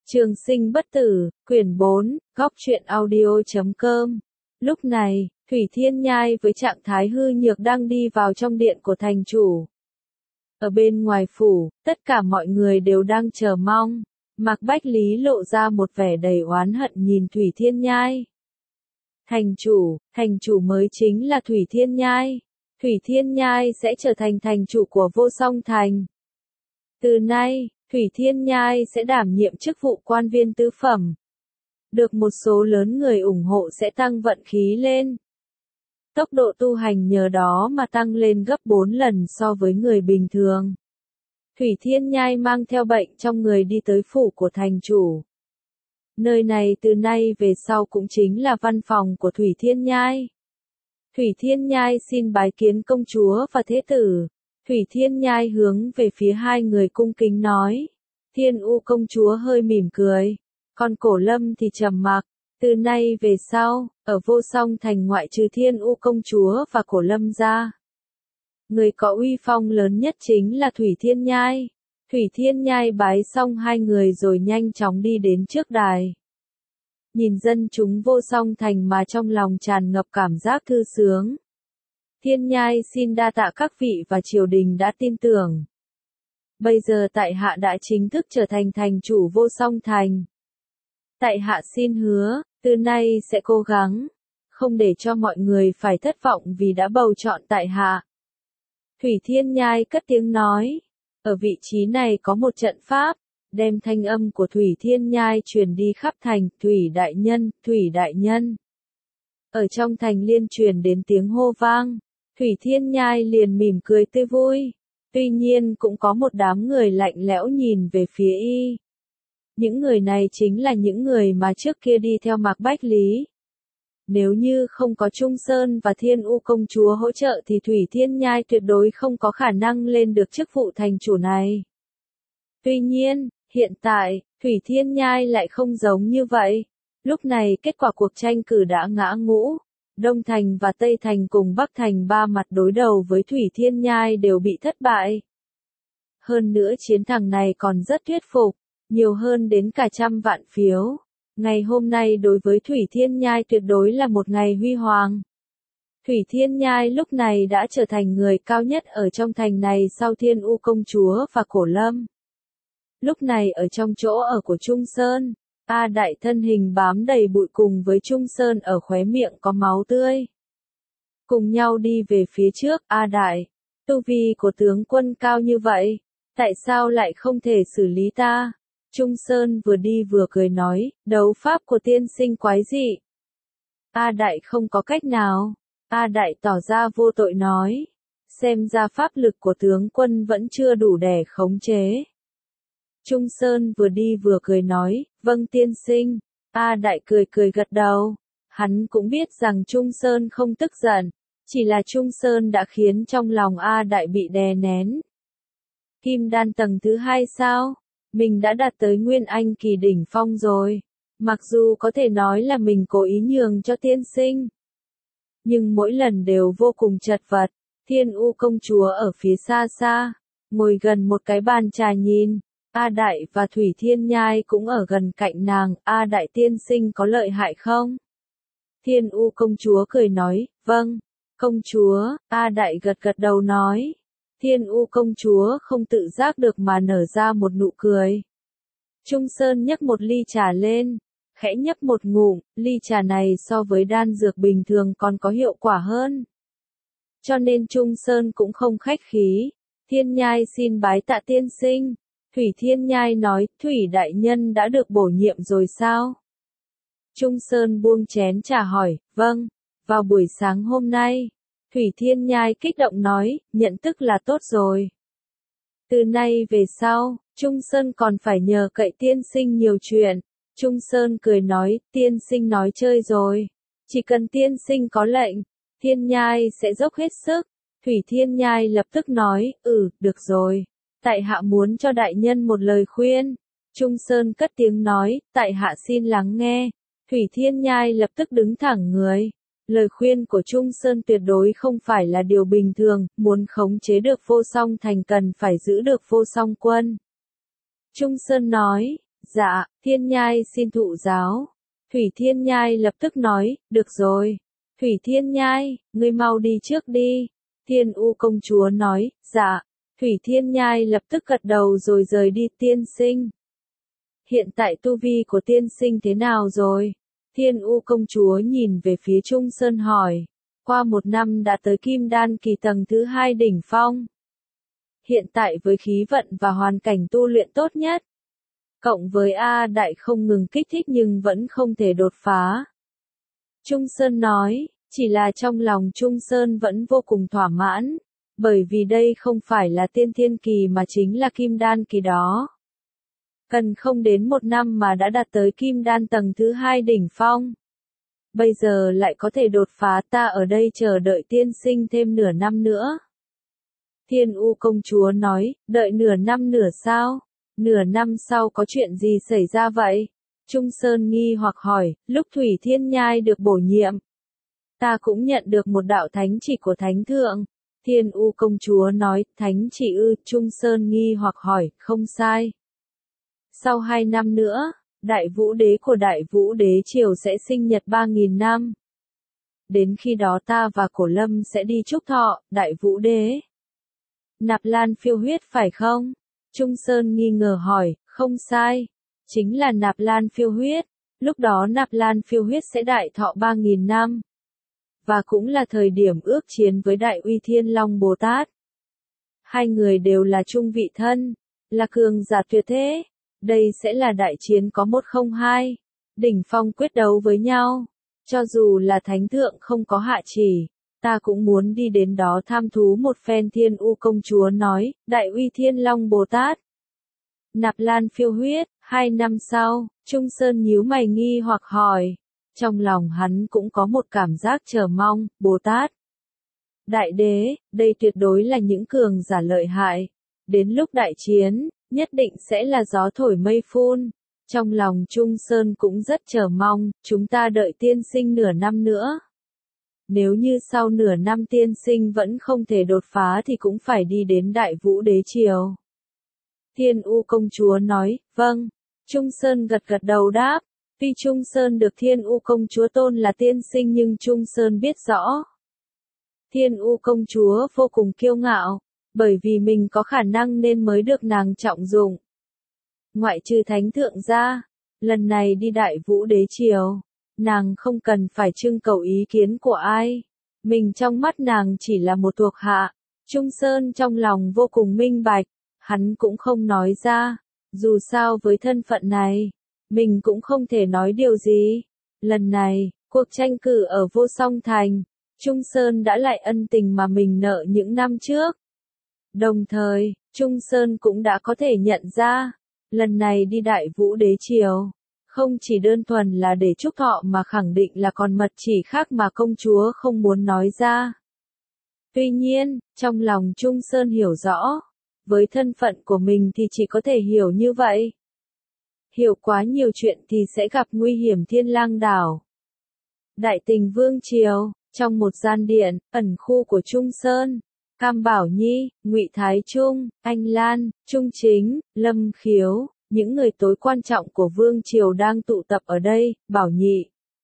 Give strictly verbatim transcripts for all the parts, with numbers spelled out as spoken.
Trường sinh bất tử, quyển bốn, góc truyện audio chấm com. Lúc này, Thủy Thiên Nhai với trạng thái hư nhược đang đi vào trong điện của thành chủ. Ở bên ngoài phủ, tất cả mọi người đều đang chờ mong. Mạc Bách Lý lộ ra một vẻ đầy oán hận nhìn Thủy Thiên Nhai. Thành chủ, thành chủ mới chính là Thủy Thiên Nhai. Thủy Thiên Nhai sẽ trở thành thành chủ của Vô Song Thành. Từ nay, Thủy Thiên Nhai sẽ đảm nhiệm chức vụ quan viên tứ phẩm. Được một số lớn người ủng hộ sẽ tăng vận khí lên. Tốc độ tu hành nhờ đó mà tăng lên gấp bốn lần so với người bình thường. Thủy Thiên Nhai mang theo bệnh trong người đi tới phủ của thành chủ. Nơi này từ nay về sau cũng chính là văn phòng của Thủy Thiên Nhai. Thủy Thiên Nhai xin bái kiến công chúa và thế tử. Thủy Thiên Nhai hướng về phía hai người cung kính nói. Thiên U công chúa hơi mỉm cười. Còn Cổ Lâm thì trầm mặc. Từ nay về sau, ở Vô Song Thành ngoại trừ Thiên U công chúa và Cổ Lâm ra, người có uy phong lớn nhất chính là Thủy Thiên Nhai. Thủy Thiên Nhai bái xong hai người rồi nhanh chóng đi đến trước đài. Nhìn dân chúng Vô Song Thành mà trong lòng tràn ngập cảm giác thư sướng. Thiên Nhai xin đa tạ các vị và triều đình đã tin tưởng. Bây giờ tại hạ đã chính thức trở thành thành chủ Vô Song Thành. Tại hạ xin hứa, từ nay sẽ cố gắng, không để cho mọi người phải thất vọng vì đã bầu chọn tại hạ. Thủy Thiên Nhai cất tiếng nói, ở vị trí này có một trận pháp, đem thanh âm của Thủy Thiên Nhai truyền đi khắp thành, Thủy Đại Nhân, Thủy Đại Nhân. Ở trong thành liên truyền đến tiếng hô vang, Thủy Thiên Nhai liền mỉm cười tươi vui, tuy nhiên cũng có một đám người lạnh lẽo nhìn về phía y. Những người này chính là những người mà trước kia đi theo Mạc Bách Lý. Nếu như không có Trung Sơn và Thiên U công chúa hỗ trợ thì Thủy Thiên Nhai tuyệt đối không có khả năng lên được chức vụ thành chủ này. Tuy nhiên, hiện tại, Thủy Thiên Nhai lại không giống như vậy. Lúc này kết quả cuộc tranh cử đã ngã ngũ. Đông Thành và Tây Thành cùng Bắc Thành ba mặt đối đầu với Thủy Thiên Nhai đều bị thất bại. Hơn nữa chiến thắng này còn rất thuyết phục, nhiều hơn đến cả trăm vạn phiếu. Ngày hôm nay đối với Thủy Thiên Nhai tuyệt đối là một ngày huy hoàng. Thủy Thiên Nhai lúc này đã trở thành người cao nhất ở trong thành này sau Thiên U công chúa và Cổ Lâm. Lúc này ở trong chỗ ở của Trung Sơn, A Đại thân hình bám đầy bụi cùng với Trung Sơn ở khóe miệng có máu tươi. Cùng nhau đi về phía trước, A Đại, tu vi của tướng quân cao như vậy, tại sao lại không thể xử lý ta? Trung Sơn vừa đi vừa cười nói, đấu pháp của tiên sinh quái dị. A Đại không có cách nào. A Đại tỏ ra vô tội nói, xem ra pháp lực của tướng quân vẫn chưa đủ để khống chế. Trung Sơn vừa đi vừa cười nói, vâng tiên sinh. A Đại cười cười gật đầu. Hắn cũng biết rằng Trung Sơn không tức giận, chỉ là Trung Sơn đã khiến trong lòng A Đại bị đè nén. Kim đan tầng thứ hai sao? Mình đã đạt tới Nguyên Anh kỳ đỉnh phong rồi. Mặc dù có thể nói là mình cố ý nhường cho tiên sinh, nhưng mỗi lần đều vô cùng chật vật. Thiên U công chúa ở phía xa xa, ngồi gần một cái bàn trà nhìn. A Đại và Thủy Thiên Nhai cũng ở gần cạnh nàng. A Đại tiên sinh có lợi hại không? Thiên U công chúa cười nói, vâng, công chúa. A Đại gật gật đầu nói. Thiên U công chúa không tự giác được mà nở ra một nụ cười. Trung Sơn nhấc một ly trà lên, khẽ nhấp một ngụm, ly trà này so với đan dược bình thường còn có hiệu quả hơn. Cho nên Trung Sơn cũng không khách khí. Thiên Nhai xin bái tạ tiên sinh. Thủy Thiên Nhai nói, Thủy Đại Nhân đã được bổ nhiệm rồi sao? Trung Sơn buông chén trà hỏi, vâng, vào buổi sáng hôm nay. Thủy Thiên Nhai kích động nói, nhận tức là tốt rồi. Từ nay về sau, Trung Sơn còn phải nhờ cậy tiên sinh nhiều chuyện. Trung Sơn cười nói, tiên sinh nói chơi rồi. Chỉ cần tiên sinh có lệnh, Thiên Nhai sẽ dốc hết sức. Thủy Thiên Nhai lập tức nói, ừ, được rồi. Tại hạ muốn cho đại nhân một lời khuyên. Trung Sơn cất tiếng nói, tại hạ xin lắng nghe. Thủy Thiên Nhai lập tức đứng thẳng người. Lời khuyên của Trung Sơn tuyệt đối không phải là điều bình thường, muốn khống chế được Vô Song Thành cần phải giữ được Vô Song Quân. Trung Sơn nói, Dạ, Thiên Nhai xin thụ giáo. Thủy Thiên Nhai lập tức nói, được rồi. Thủy Thiên Nhai, ngươi mau đi trước đi. Thiên U công chúa nói, dạ. Thủy Thiên Nhai lập tức gật đầu rồi rời đi. Tiên sinh. Hiện tại tu vi của tiên sinh thế nào rồi? Thiên U công chúa nhìn về phía Trung Sơn hỏi. Qua một năm đã tới Kim Đan kỳ tầng thứ hai đỉnh phong. Hiện tại với khí vận và hoàn cảnh tu luyện tốt nhất. Cộng với A Đại không ngừng kích thích nhưng vẫn không thể đột phá. Trung Sơn nói, chỉ là trong lòng Trung Sơn vẫn vô cùng thỏa mãn. Bởi vì đây không phải là tiên thiên kỳ mà chính là Kim Đan kỳ đó. Cần không đến một năm mà đã đạt tới Kim Đan tầng thứ hai đỉnh phong. Bây giờ lại có thể đột phá, ta ở đây chờ đợi tiên sinh thêm nửa năm nữa. Thiên U công chúa nói, đợi nửa năm nữa sao? Nửa năm sau có chuyện gì xảy ra vậy? Trung Sơn nghi hoặc hỏi, lúc Thủy Thiên Nhai được bổ nhiệm. Ta cũng nhận được một đạo thánh chỉ của Thánh Thượng. Thiên U công chúa nói, thánh chỉ ư? Trung Sơn nghi hoặc hỏi, không sai. Sau hai năm nữa, Đại Vũ Đế của Đại Vũ Đế Triều sẽ sinh nhật ba nghìn năm. Đến khi đó ta và Cổ Lâm sẽ đi chúc thọ, Đại Vũ Đế. Nạp Lan phiêu huyết phải không? Trung Sơn nghi ngờ hỏi, không sai. Chính là Nạp Lan phiêu huyết. Lúc đó Nạp Lan phiêu huyết sẽ đại thọ ba nghìn năm. Và cũng là thời điểm ước chiến với Đại Uy Thiên Long Bồ Tát. Hai người đều là trung vị thân, là cường giả tuyệt thế. Đây sẽ là đại chiến có một không hai. Đỉnh phong quyết đấu với nhau. Cho dù là Thánh Thượng không có hạ chỉ, ta cũng muốn đi đến đó tham thú một phen. Thiên U công chúa nói, Đại Uy Thiên Long Bồ Tát. Nạp Lan phiêu huyết, hai năm sau, Trung Sơn nhíu mày nghi hoặc hỏi. Trong lòng hắn cũng có một cảm giác chờ mong, Bồ Tát. Đại đế, đây tuyệt đối là những cường giả lợi hại. Đến lúc đại chiến, nhất định sẽ là gió thổi mây phun. Trong lòng Trung Sơn cũng rất chờ mong, chúng ta đợi tiên sinh nửa năm nữa. Nếu như sau nửa năm tiên sinh vẫn không thể đột phá thì cũng phải đi đến Đại Vũ Đế Triều. Thiên U công chúa nói, vâng. Trung Sơn gật gật đầu đáp. Tuy Trung Sơn được Thiên U công chúa tôn là tiên sinh nhưng Trung Sơn biết rõ. Thiên U công chúa vô cùng kiêu ngạo, bởi vì mình có khả năng nên mới được nàng trọng dụng. Ngoại trừ Thánh Thượng ra, lần này đi Đại Vũ Đế Triều, nàng không cần phải trưng cầu ý kiến của ai. Mình trong mắt nàng chỉ là một thuộc hạ. Trung Sơn trong lòng vô cùng minh bạch, hắn cũng không nói ra. Dù sao với thân phận này, mình cũng không thể nói điều gì. Lần này, cuộc tranh cử ở Vô Song Thành, Trung Sơn đã lại ân tình mà mình nợ những năm trước. Đồng thời, Trung Sơn cũng đã có thể nhận ra, lần này đi Đại Vũ Đế Triều, không chỉ đơn thuần là để chúc thọ mà khẳng định là còn mật chỉ khác mà công chúa không muốn nói ra. Tuy nhiên, trong lòng Trung Sơn hiểu rõ, với thân phận của mình thì chỉ có thể hiểu như vậy. Hiểu quá nhiều chuyện thì sẽ gặp nguy hiểm Thiên Lang đảo. Đại Tình Vương Triều, trong một gian điện, ẩn khu của Trung Sơn, Cam Bảo Nhi, Ngụy Thái Trung, Anh Lan, Trung Chính, Lâm Khiếu, những người tối quan trọng của Vương Triều đang tụ tập ở đây. Bảo Nhị,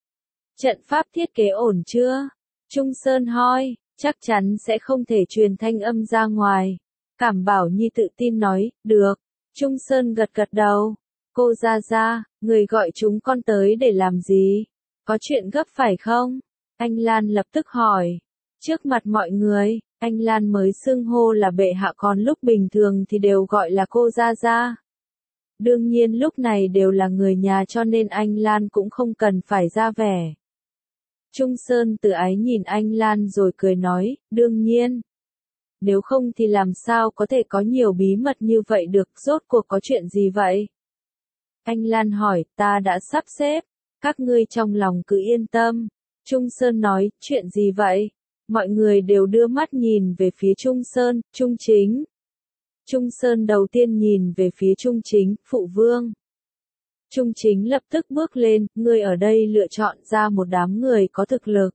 trận pháp thiết kế ổn chưa? Trung Sơn hỏi, chắc chắn sẽ không thể truyền thanh âm ra ngoài. Cảm Bảo Nhi tự tin nói, được. Trung Sơn gật gật đầu. Cô Gia Gia, người gọi chúng con tới để làm gì? Có chuyện gấp phải không? Anh Lan lập tức hỏi. Trước mặt mọi người, anh Lan mới xưng hô là bệ hạ, còn lúc bình thường thì đều gọi là cô Gia Gia. Đương nhiên lúc này đều là người nhà cho nên anh Lan cũng không cần phải ra vẻ. Trung Sơn tự ái nhìn anh Lan rồi cười nói, đương nhiên. Nếu không thì làm sao có thể có nhiều bí mật như vậy được, rốt cuộc có chuyện gì vậy? Anh Lan hỏi, ta đã sắp xếp, các ngươi trong lòng cứ yên tâm. Trung Sơn nói, chuyện gì vậy? Mọi người đều đưa mắt nhìn về phía Trung Sơn. Trung Chính. Trung Sơn đầu tiên nhìn về phía Trung Chính, phụ vương. Trung Chính lập tức bước lên, ngươi ở đây lựa chọn ra một đám người có thực lực.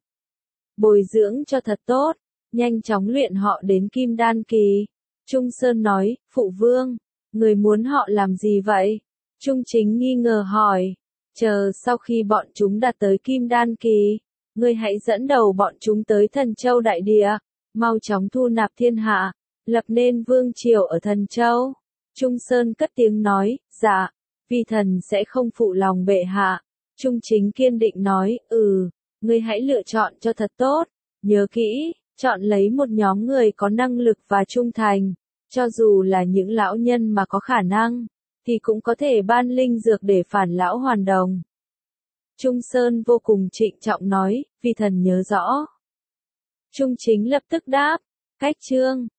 Bồi dưỡng cho thật tốt, nhanh chóng luyện họ đến Kim Đan kỳ. Trung Sơn nói, phụ vương, người muốn họ làm gì vậy? Trung Chính nghi ngờ hỏi, chờ sau khi bọn chúng đạt tới Kim Đan Kỳ, ngươi hãy dẫn đầu bọn chúng tới Thần Châu Đại Địa, mau chóng thu nạp thiên hạ, lập nên vương triều ở Thần Châu. Trung Sơn cất tiếng nói, dạ, vi thần sẽ không phụ lòng bệ hạ. Trung Chính kiên định nói, ừ, ngươi hãy lựa chọn cho thật tốt, nhớ kỹ, chọn lấy một nhóm người có năng lực và trung thành, cho dù là những lão nhân mà có khả năng, thì cũng có thể ban linh dược để phản lão hoàn đồng. Trung Sơn vô cùng trịnh trọng nói, vi thần nhớ rõ. Trung Chính lập tức đáp, cách chương.